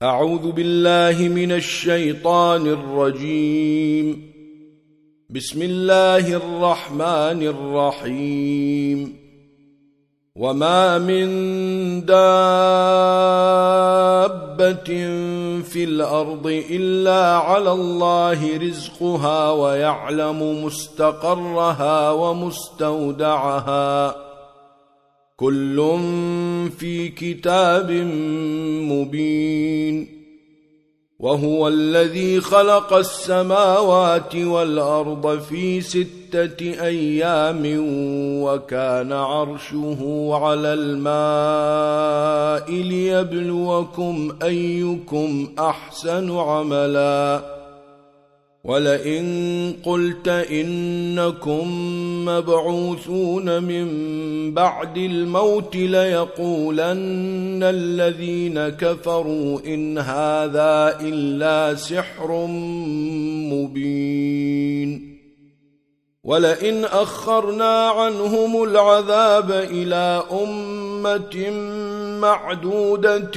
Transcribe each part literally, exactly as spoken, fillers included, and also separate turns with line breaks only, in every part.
أعوذ بالله من الشيطان الرجيم. بسم الله الرحمن الرحيم. وما من دابة في الأرض إلا على الله رزقها ويعلم مستقرها ومستودعها كل في كتاب مبين. وهو الذي خلق السماوات والأرض في ستة أيام وكان عرشه على الماء ليبلوكم أيكم أحسن عملا. ولئن قلت إنكم مبعوثون من بعد الموت ليقولن الذين كفروا إن هذا إلا سحر مبين. ولئن أخرنا عنهم العذاب إلى أمة معدودة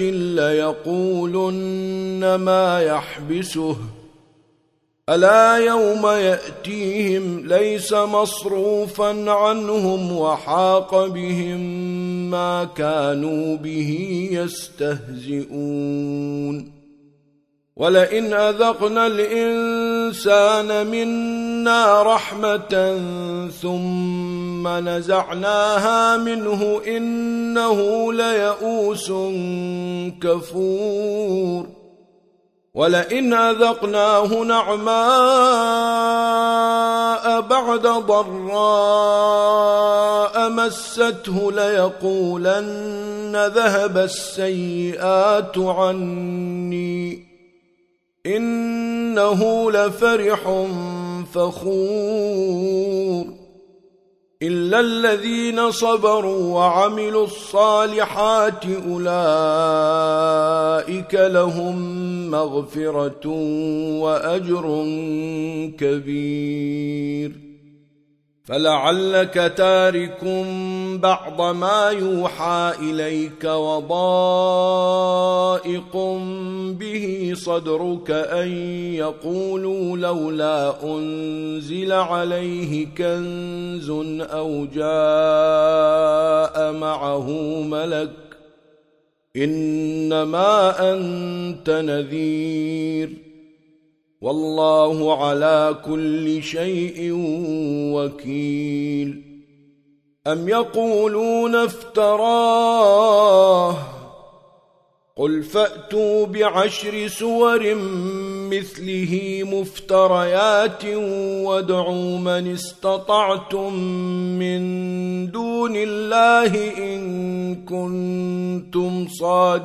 ليقولن ما يحبسه ألا يوم يأتيهم ليس مصروفا عنهم وحاق بهم ما كانوا به يستهزئون. ولئن أذقنا الإنسان منا رحمة ثم نزعناها منه إنه ليئوس كفور. ولئن أذقناه نعماء بعد ضراء مسته ليقولن ذهب السيئات عني إنه لفرح فخور. إلا الذين صبروا وعملوا الصالحات أولئك لهم مغفرة وأجر كبير. فلعلك تارك بعض ما يوحى إليك وضائق به صدرك أن يقولوا لولا أنزل عليه كنز أو جاء معه ملك إنما أنت نذير والله على كل شيء وكيل. أم يقولون افتراه قل فأتوا بعشر سور مثله مفتريات وادعوا من استطعتم من دون الله إن كنتم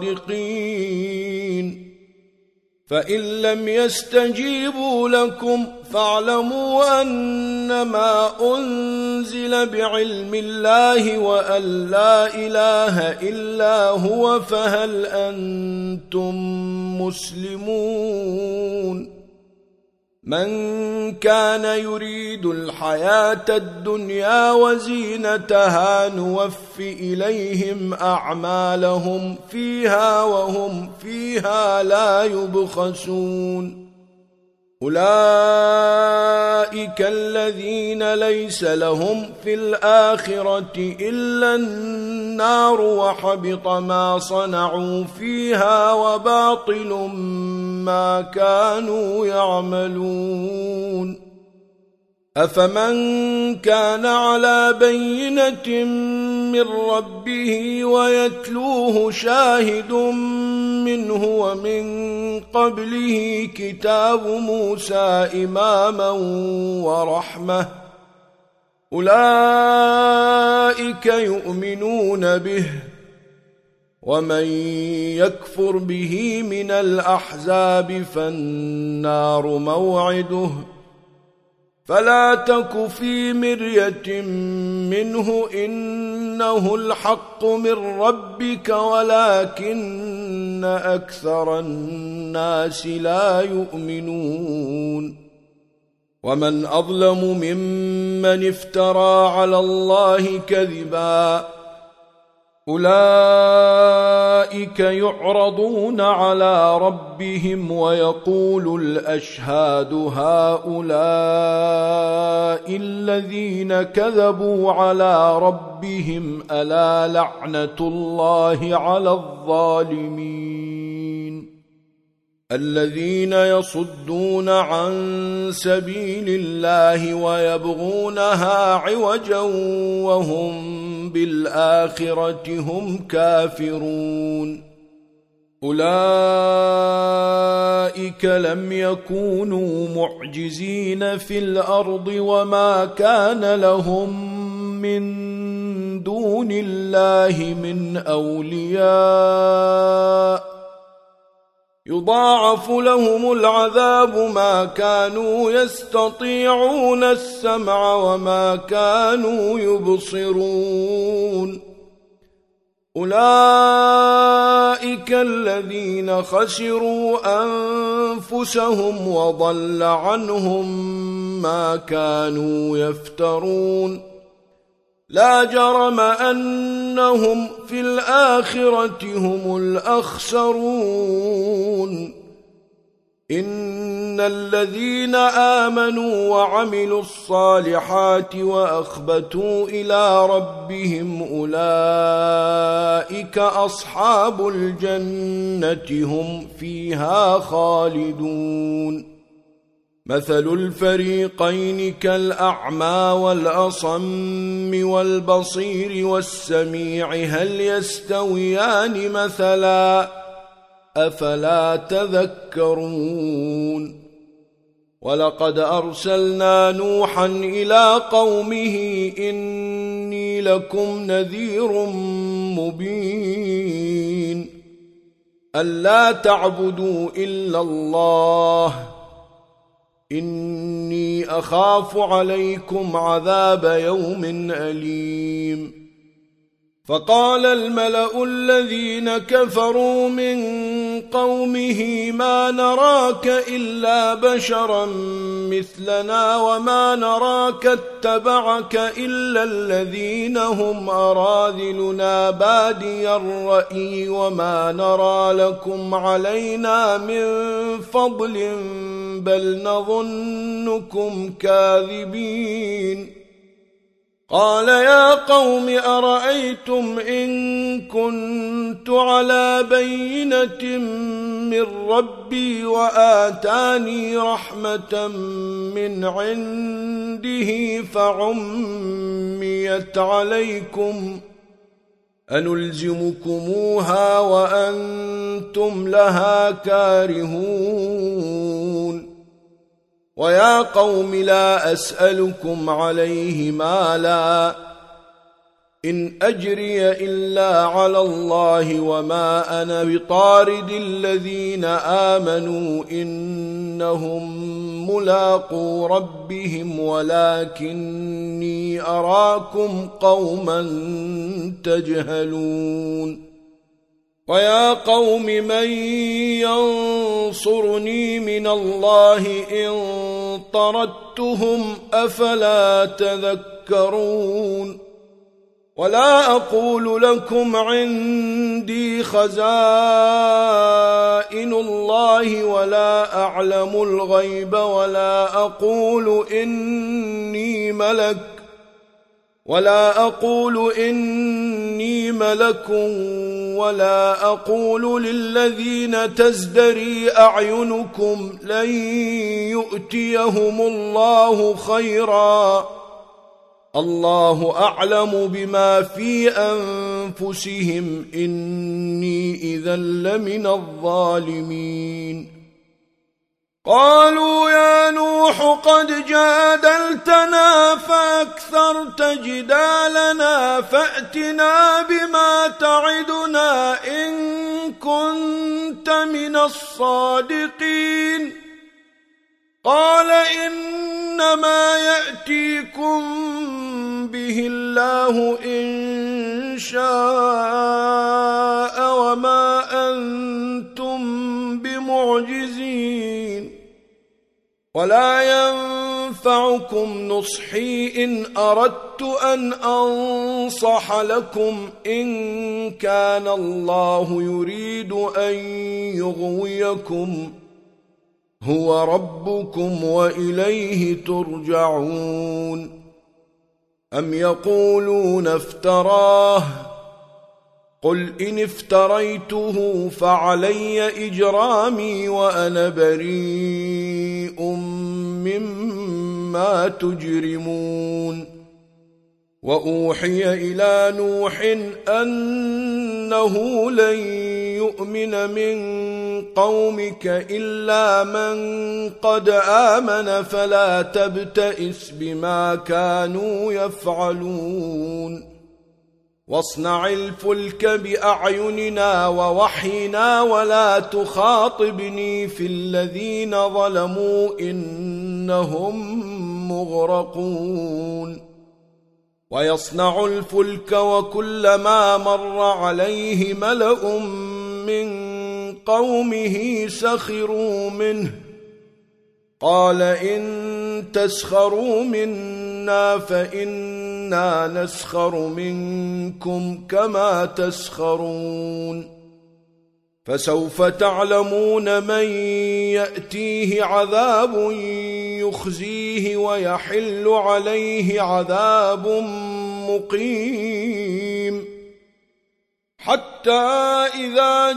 صادقين. فإن لم يستجيبوا لكم فاعلموا أنما أنزل بعلم الله وأن لا إله إلا هو فهل أنتم مسلمون. من كان يريد الحياة الدنيا وزينتها نوف إليهم أعمالهم فيها وهم فيها لا يبخسون. أولئك الذين ليس لهم في الآخرة إلا النار وحبط ما صنعوا فيها وباطل ما كانوا يعملون. أفمن كان على بينة من ربه ويتلوه شاهد منه ومن قبله كتاب موسى إماما ورحمة أولئك يؤمنون به. ومن يكفر به من الأحزاب فالنار موعده فلا تك في مرية منه إنه الحق من ربك ولكن أكثر الناس لا يؤمنون. ومن أظلم ممن افترى على الله كذبا أولئك يعرضون على ربهم ويقول الأشهاد هؤلاء الذين كذبوا على ربهم ألا لعنة الله على الظالمين الذين يصدون عن سبيل الله ويبغونها عوجا وهم بالآخرة هم كافرون أولئك لم يكونوا معجزين في الأرض وما كان لهم من دون الله من أولياء يضاعف لهم العذاب ما كانوا يستطيعون السمع وما كانوا يبصرون أولئك الذين خسروا أنفسهم وضل عنهم ما كانوا يفترون لا جرم أنهم في الآخرة هم الأخسرون إن الذين آمنوا وعملوا الصالحات وأخبتوا إلى ربهم أولئك أصحاب الجنة هم فيها خالدون مثل الفريقين كالأعمى والأصم والبصير والسميع هل يستويان مثلا أفلا تذكرون ولقد أرسلنا نوحا إلى قومه إني لكم نذير مبين ألا تعبدوا إلا الله إني أخاف عليكم عذاب يوم أليم فقال الملأ الذين كفروا من قومه ما نراك إلا بشرا مثلنا وما نراك اتبعك إلا الذين هم أراذلنا بادي الرأي وما نرى لكم علينا من فضل بل نظنكم كاذبين قال يا قوم أرأيتم إن كنت على بينة من ربي وآتاني رحمة من عنده فعميت عليكم أنلزمكموها وأنتم لها كارهون ويا قوم لا أسألكم عليه مالا إن أجري إلا على الله وما أنا بطارد الذين آمنوا إنهم ملاقو ربهم ولكني أراكم قوما تجهلون ويا قوم من ينصرني من الله إن طردتهم أفلا تذكرون ولا أقول لكم عندي خزائن الله ولا أعلم الغيب ولا أقول إني ملك ولا أقول إني ملك ولا أقول للذين تزدري أعينكم لن يؤتيهم الله خيرا الله أعلم بما في أنفسهم إني إذا لمن الظالمين قالوا يا نوح قد جادلتنا فأكثرت جدالنا فأتنا بما تعدنا إن كنت من الصادقين قال إنما يأتيكم به الله إن شاء وما أنتم بمعجزين ولا ينفعكم نصحي إن أردت أن أنصح لكم إن كان الله يريد أن يغويكم هو ربكم وإليه ترجعون. أم يقولون افتراه قل إن افتريته فعلي إجرامي وأنا بريء مما تجرمون. وأوحي إلى نوح أنه لن يؤمن من قومك إلا من قد آمن فلا تبتئس بما كانوا يفعلون. واصنع الفلك بأعيننا ووحينا ولا تخاطبني في الذين ظلموا إنهم مغرقون. ويصنع الفلك وكلما مر عليه ملأ من قومه سخروا منه قال إن تسخروا منا فإنا نسخر منكم كما تسخرون. فسوف تعلمون من يأتيه عذاب يخزيه ويحل عليه عذاب مقيم. حتى إذا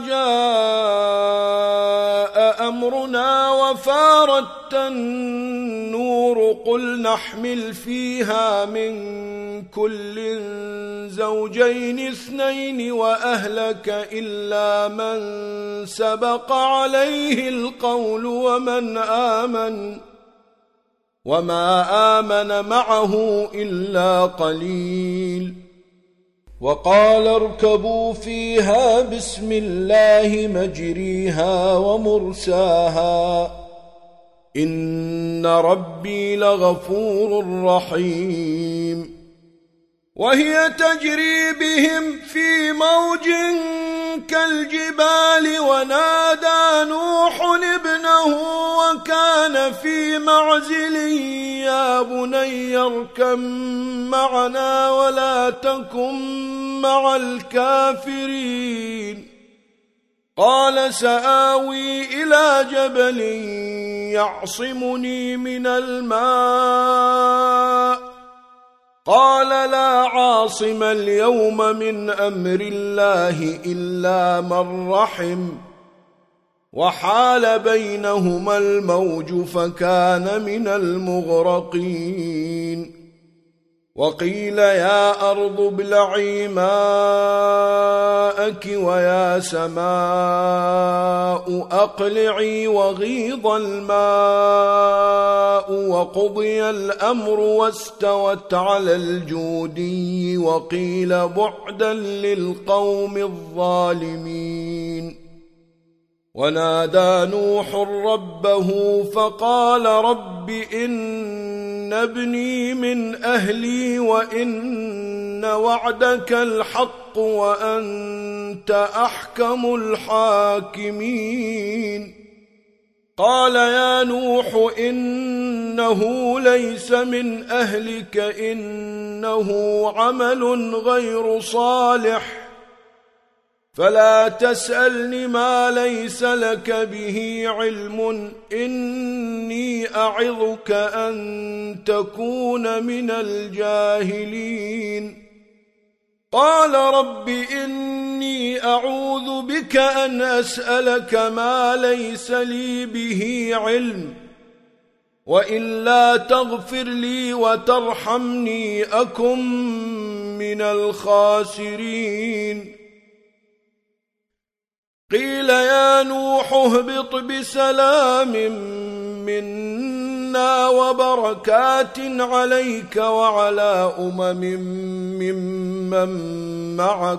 جاء أمرنا وفارت النور قل نحمل فيها من كل زوجين اثنين وأهلك إلا من سبق عليه القول ومن آمن وما آمن معه إلا قليل. وقال اركبوا فيها بسم الله مجريها ومرساها إن ربي لغفور رحيم. وهي تجري بهم في موج كالجبال ونادى نوح ابنه وكان في معزل يا بني اركب معنا ولا تكن مع الكافرين. قال سآوي إلى جبل يعصمني من الماء قال لا عاصم اليوم من أمر الله إلا من رحم وحال بينهما الموج فكان من المغرقين. وقيل يا أرض ابلعي ماءك ويا سماء أقلعي وغيض الماء وقضي الأمر واستوت على الجودي وقيل بعدا للقوم الظالمين. ونادى نوح ربه فقال رب إن ابني من أهلي وإن وعدك الحق وأنت أحكم الحاكمين. قال يا نوح إنه ليس من أهلك إنه عمل غير صالح فلا تسألني ما ليس لك به علم إني أعظك أن تكون من الجاهلين. قال رب إني أعوذ بك أن أسألك ما ليس لي به علم وإلا تغفر لي وترحمني أكن من الخاسرين. قيل يا نوح اهبط بسلام منا وبركات عليك وعلى أمم ممن معك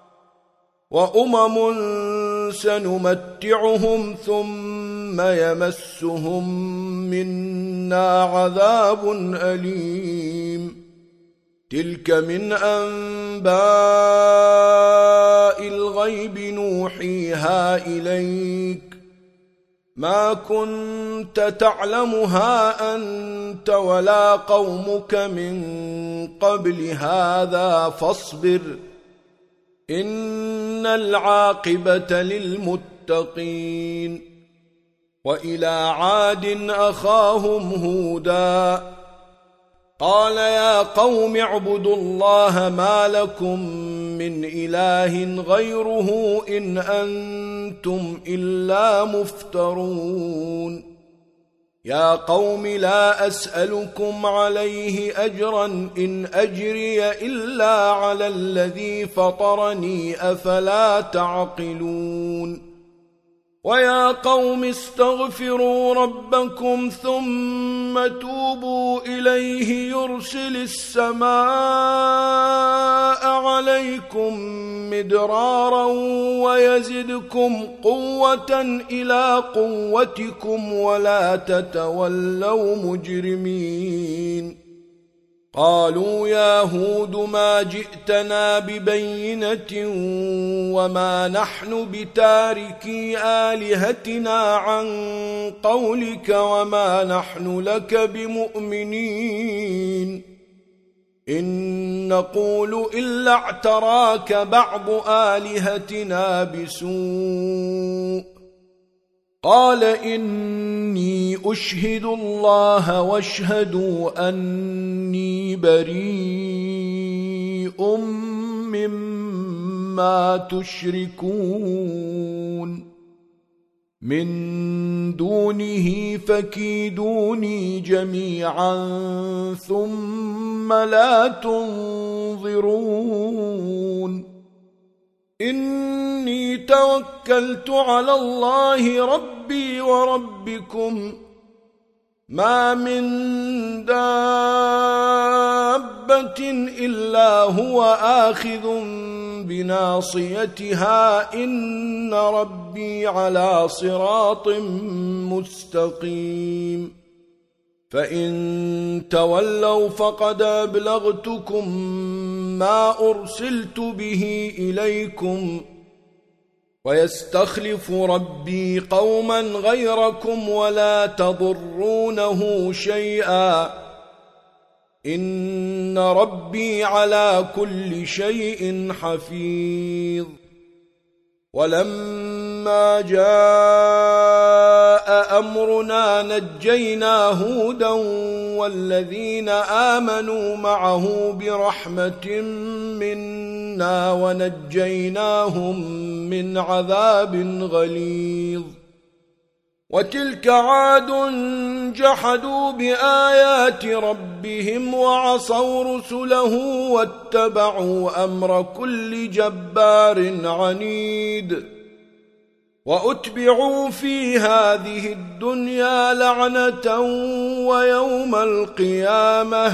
وأمم سنمتعهم ثم يمسهم منا عذاب أليم. تلك من أنباء الغيب نوحيها إليك ما كنت تعلمها أنت ولا قومك من قبل هذا فاصبر إن العاقبة للمتقين. وإلى عاد أخاهم هودا قال يا قوم اعبدوا الله ما لكم من إله غيره إن أنتم إلا مفترون. يا قوم لا أسألكم عليه أجرا إن أجري إلا على الذي فطرني أفلا تعقلون. ويا قوم استغفروا ربكم ثم توبوا إليه يرسل السماء عليكم مدرارا ويزدكم قوة إلى قوتكم ولا تتولوا مجرمين. قالوا يا هود ما جئتنا ببينة وما نحن بتاركي آلهتنا عن قولك وما نحن لك بمؤمنين إن نقول إلا اعتراك بعض آلهتنا بسوء. قال إني أشهد الله واشهدوا أني بريء مما تشركون من دونه فكيدوني جميعا ثم لا تنظرون. إني توكلت على الله ربي وربكم ما من دابة إلا هو آخذ بناصيتها إن ربي على صراط مستقيم. فإن تولوا فقد أبلغتكم ما أرسلت به إليكم ويستخلف ربي قوما غيركم ولا تضرونه شيئا إن ربي على كل شيء حفيظ. ولما جاء أمرنا نجينا هودا والذين آمنوا معه برحمة منا ونجيناهم من عذاب غليظ. وتلك عاد جحدوا بآيات ربهم وعصوا رسله واتبعوا أمر كل جبار عنيد. وأتبعوا في هذه الدنيا لعنة ويوم القيامة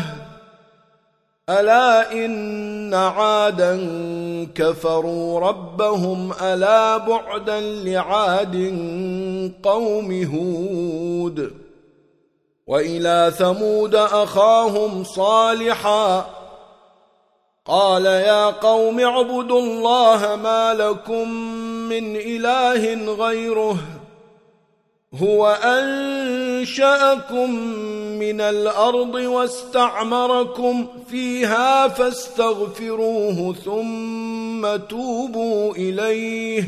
ألا إن عادا كفروا ربهم ألا بعدا لعاد قوم هود. وإلى ثمود أخاهم صالحا قال يا قوم اعبدوا الله ما لكم من إله غيره هو أنشأكم من الأرض واستعمركم فيها فاستغفروه ثم توبوا إليه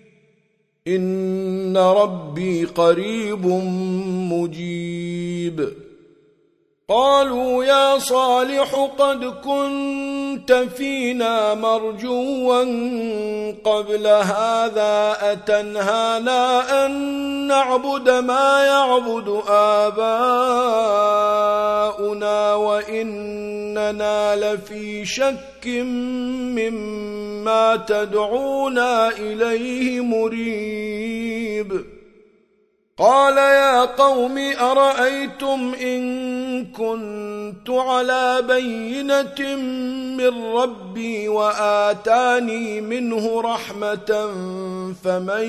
إن ربي قريب مجيب. قالوا يا صالح قد كنت فينا مرجوا قبل هذا أتنهانا أن نعبد ما يعبد آباؤنا وإننا لفي شك مما تدعونا إليه مريب. قال يا قوم أرأيتم إن كنت على بينة من ربي وآتاني منه رحمة فمن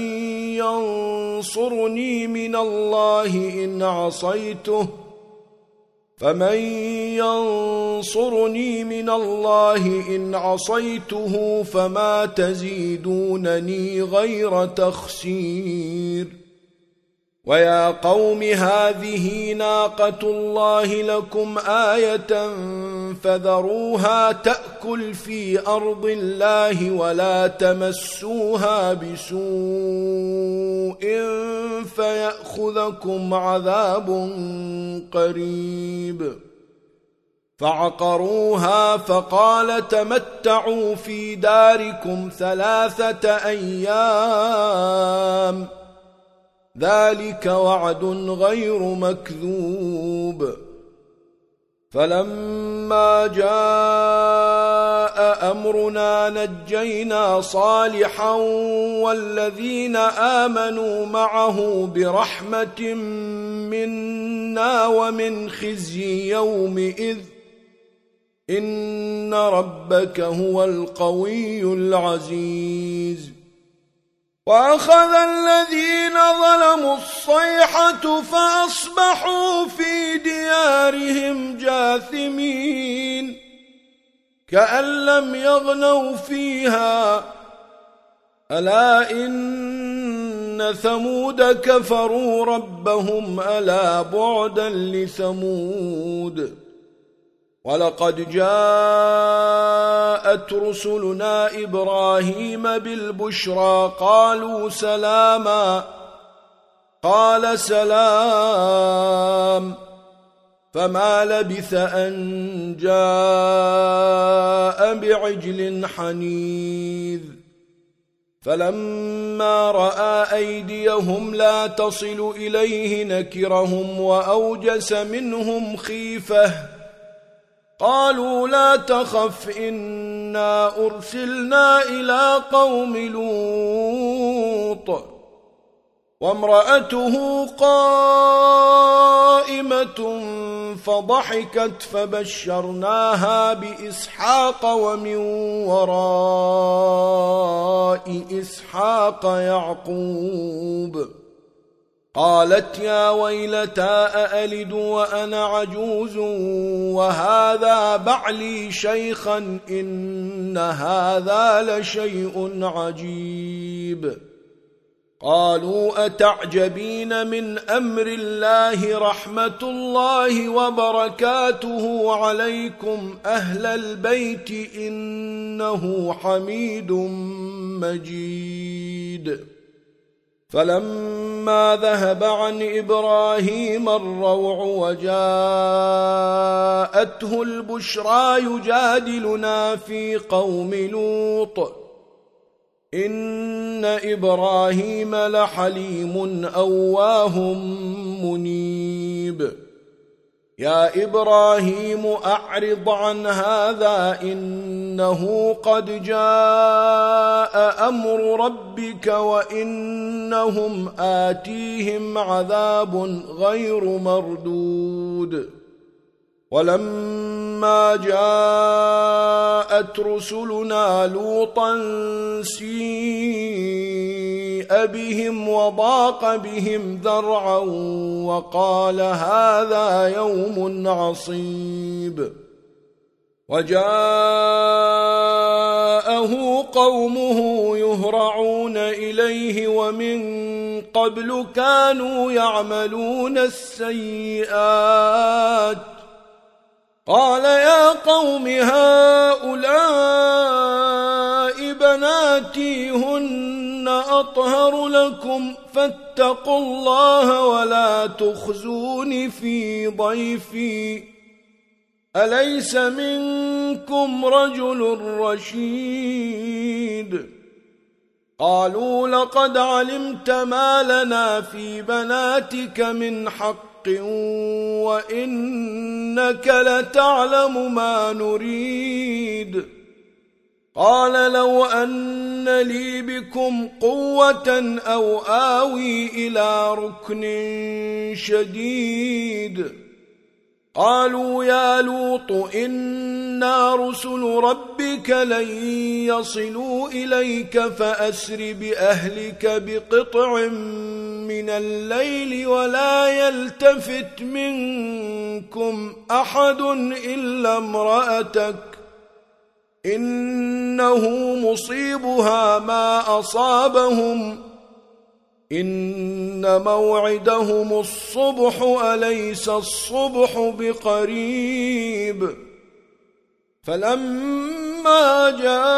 ينصرني من الله إن عصيته فمن ينصرني من الله إن عصيته فما تزيدونني غير تخسير. ويا قوم هذه ناقة الله لكم آية فذروها تأكل في أرض الله ولا تمسوها بسوء فيأخذكم عذاب قريب. فعقروها فقال تمتعوا في داركم ثلاثة أيام ذلك وعد غير مكذوب. فلما جاء أمرنا نجينا صالحا والذين آمنوا معه برحمة منا ومن خزي يومئذ إن ربك هو القوي العزيز. وأخذ الذين ظلموا الصيحة فأصبحوا في ديارهم جاثمين كأن لم يغنوا فيها ألا إن ثمود كفروا ربهم ألا بعدا لثمود. ولقد جاءت رسلنا إبراهيم بالبشرى قالوا سلاما قال سلام فما لبث أن جاء بعجل حنيذ. فلما رأى أيديهم لا تصل إليه نكرهم وأوجس منهم خيفة قالوا لا تخف إنا أرسلنا إلى قوم لوط وامرأته قائمة فضحكت فبشرناها بإسحاق ومن وراء إسحاق يعقوب. قالت يا ويلتى أألد وأنا عجوز وهذا بعلي شيخا إن هذا لشيء عجيب. قالوا أتعجبين من أمر الله رحمة الله وبركاته عليكم أهل البيت إنه حميد مجيد. فلما ذهب عن إبراهيم الروع وجاءته البشرى يجادلنا في قوم لوط إن إبراهيم لحليم أواه منيب. يا إبراهيم أعرض عن هذا إنه قد جاء أمر ربك وإنهم آتيهم عذاب غير مردود. ولما جاءت رسلنا لوطا سيء بهم وضاق بهم ذرعا وقال هذا يوم عصيب. وجاءه قومه يهرعون إليه ومن قبل كانوا يعملون السيئات قال يا قوم هؤلاء بناتي هن أطهر لكم فاتقوا الله ولا تخزون في ضيفي أليس منكم رجل رشيد. قالوا لقد علمت ما لنا في بناتك من حق وإنك لتعلم ما نريد. قال لو أن لي بكم قوة أو آوي إلى ركن شديد. قالوا يا لوط إنا رسل ربك لن يصلوا إليك فأسر بأهلك بقطع من الليل ولا يلتفت منكم أحد إلا امرأتك إنه مصيبها ما أصابهم إن موعدهم الصبح أليس الصبح بقريب فلما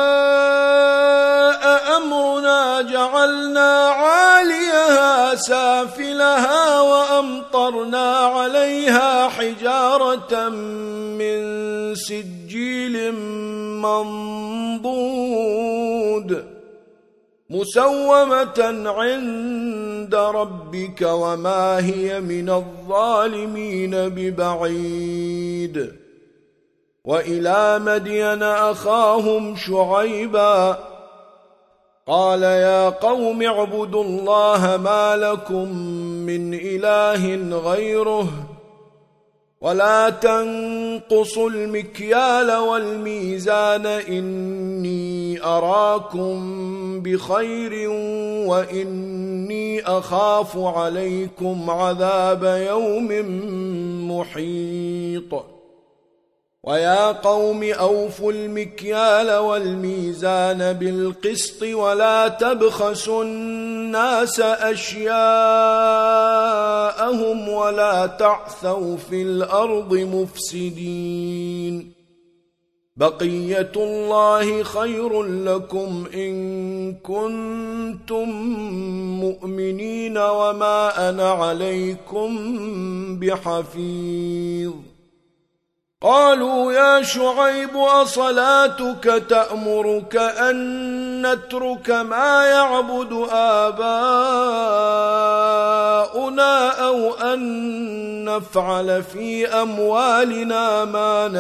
جاء أمرنا جعلنا عاليها سافلها وأمطرنا عليها حجارة من سجيل منضود مسومة عند ربك وما هي من الظالمين ببعيد وإلى مدين أخاهم شعيبا قال يا قوم اعبدوا الله ما لكم من إله غيره ولا تنقصوا المكيال والميزان إني أراكم بخير وإني أخاف عليكم عذاب يوم محيط ويا قوم أوفوا المكيال والميزان بالقسط ولا تبخسوا الناس أشياءهم ولا تعثوا في الأرض مفسدين بقية الله خير لكم إن كنتم مؤمنين وما أنا عليكم بحفيظ قالوا يا شعيب أصلاتك تأمرك أن نترك ما يعبد آباؤنا أو أن نفعل في أموالنا ما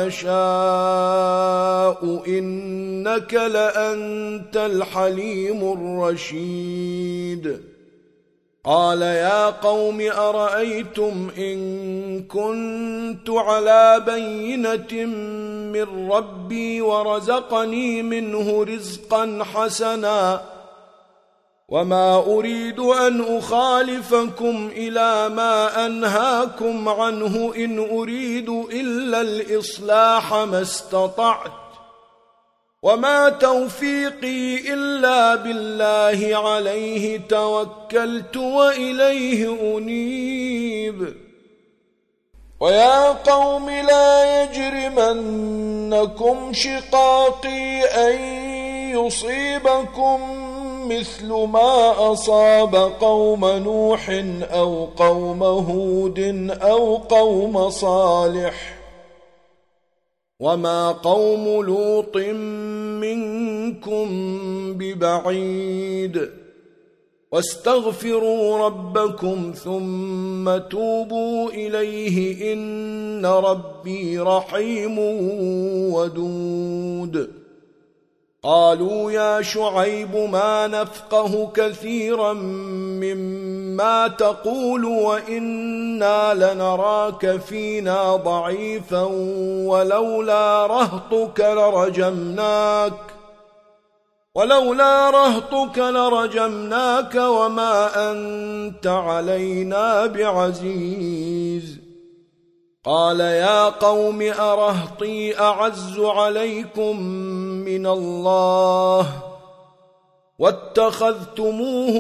نشاء إنك لأنت الحليم الرشيد قال يا قوم أرأيتم إن كنت على بينة من ربي ورزقني منه رزقا حسنا وما أريد أن أخالفكم إلى ما أنهاكم عنه إن أريد إلا الإصلاح ما استطعت وما توفيقي إلا بالله عليه توكلت وإليه أنيب ويا قوم لا يجرمنكم شقاقي أن يصيبكم مثل ما أصاب قوم نوح أو قوم هود أو قوم صالح وما قوم لوط منكم ببعيد واستغفروا ربكم ثم توبوا إليه إن ربي رحيم ودود قالوا يا شعيب ما نفقه كثيرا مما تقول وإنا لنراك فينا ضعيفا ولولا رهطك لرجمناك ولولا رهطك لرجمناك وما أنت علينا بعزيز قال يا قوم أرهطي أعز عليكم من الله واتخذتموه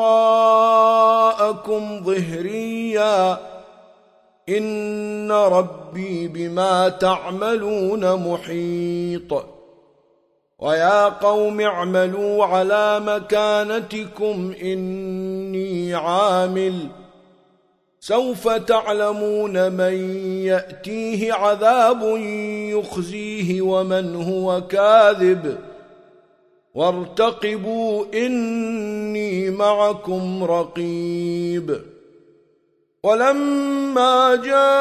وراءكم ظهريا إن ربي بما تعملون محيط ويا قوم اعملوا على مكانتكم إني عامل سوف تعلمون من يأتيه عذاب يخزيه ومن هو كاذب وارتقبوا إني معكم رقيب ولما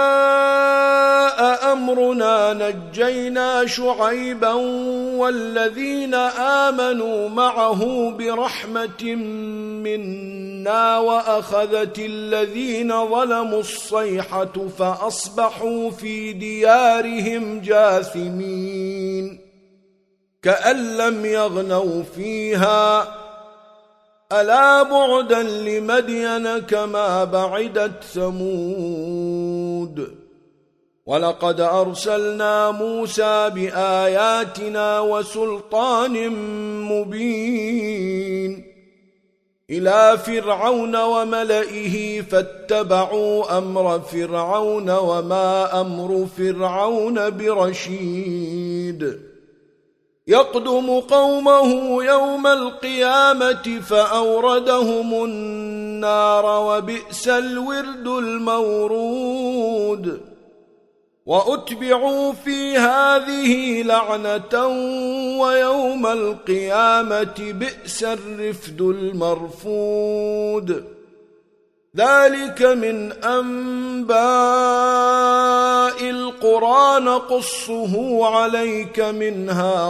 جاء أمرنا نجينا شعيبا والذين آمنوا معه برحمة منا وأخذت الذين ظلموا الصيحة فأصبحوا في ديارهم جاثمين كأن لم يغنوا فيها ألا بعدا لمدين كما بعدت ثمود ولقد أرسلنا موسى بآياتنا وسلطان مبين إلى فرعون وملئه فاتبعوا أمر فرعون وما أمر فرعون برشيد يقدم قومه يوم القيامة فأوردهم النار وبئس الورد المورود وأتبعوا في هذه لعنة ويوم القيامة بئس الرفد المرفود ذلك من أنباء القرى نقصه عليك منها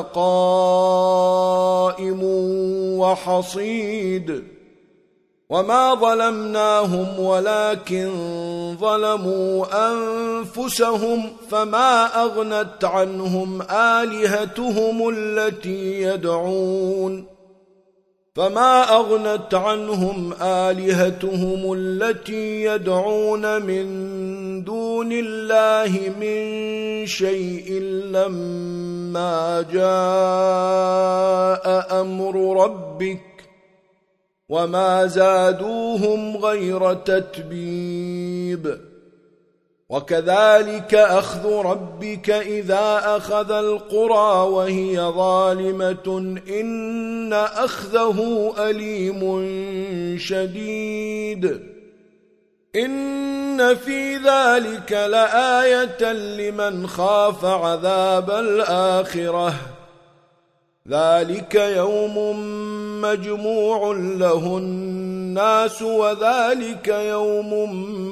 قائم وحصيد وما ظلمناهم ولكن ظلموا أنفسهم فما أغنت عنهم آلهتهم التي يدعون فما أغنت عنهم آلهتهم التي يدعون من دون الله من شيء لما جاء أمر ربك وما زادوهم غير تتبيب وكذلك أخذ ربك إذا أخذ القرى وهي ظالمة إن أخذه أليم شديد إن في ذلك لآية لمن خاف عذاب الآخرة ذلك يوم مجموع له الناس وذلك يوم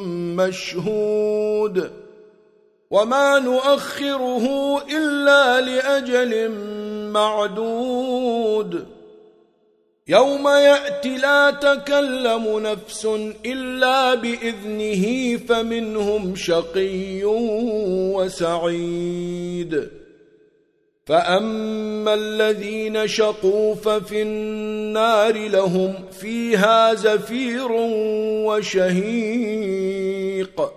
مشهود وما نؤخره إلا لأجل معدود يوم يأتي لا تكلم نفس إلا بإذنه فمنهم شقي وسعيد فأما الذين شقوا ففي النار لهم فيها زفير وشهيق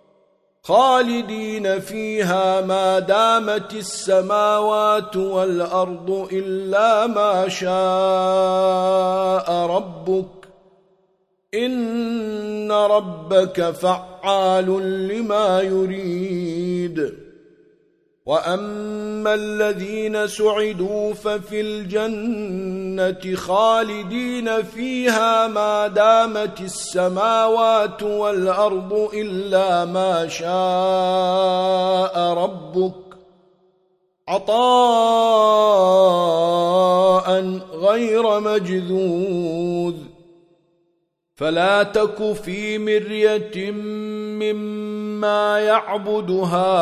خالدين فيها ما دامت السماوات والأرض إلا ما شاء ربك إن ربك فعال لما يريد وأما الذين سعدوا ففي الجنة خالدين فيها ما دامت السماوات والأرض إلا ما شاء ربك عطاء غير مجذوذ فلا تك في مرية مما يعبد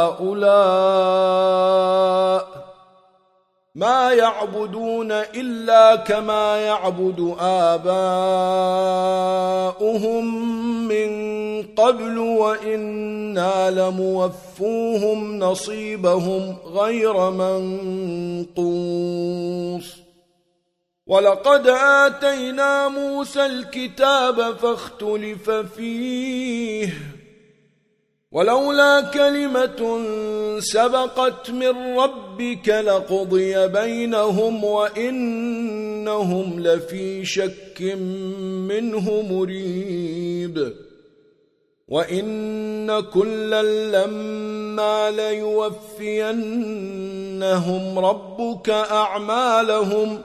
هؤلاء ما يعبدون إلا كما يعبد آباؤهم من قبل وإنا لموفوهم نصيبهم غير منقوص ولقد آتينا موسى الكتاب فاختلف فيه ولولا كلمة سبقت من ربك لقضي بينهم وإنهم لفي شك منه مريب وإن كلا لما ليوفينهم ربك أعمالهم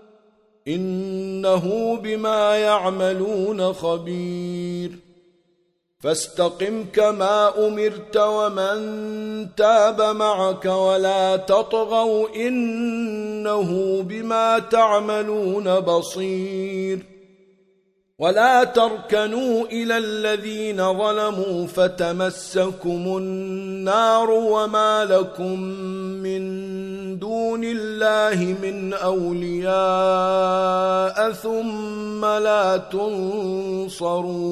إنه بما يعملون خبير فاستقم كما أمرت ومن تاب معك ولا تطغوا إنه بما تعملون بصير ولا تركنوا إلى الذين ظلموا فتمسكم النار وما لكم من دون الله من أولياء ثم لا تنصرون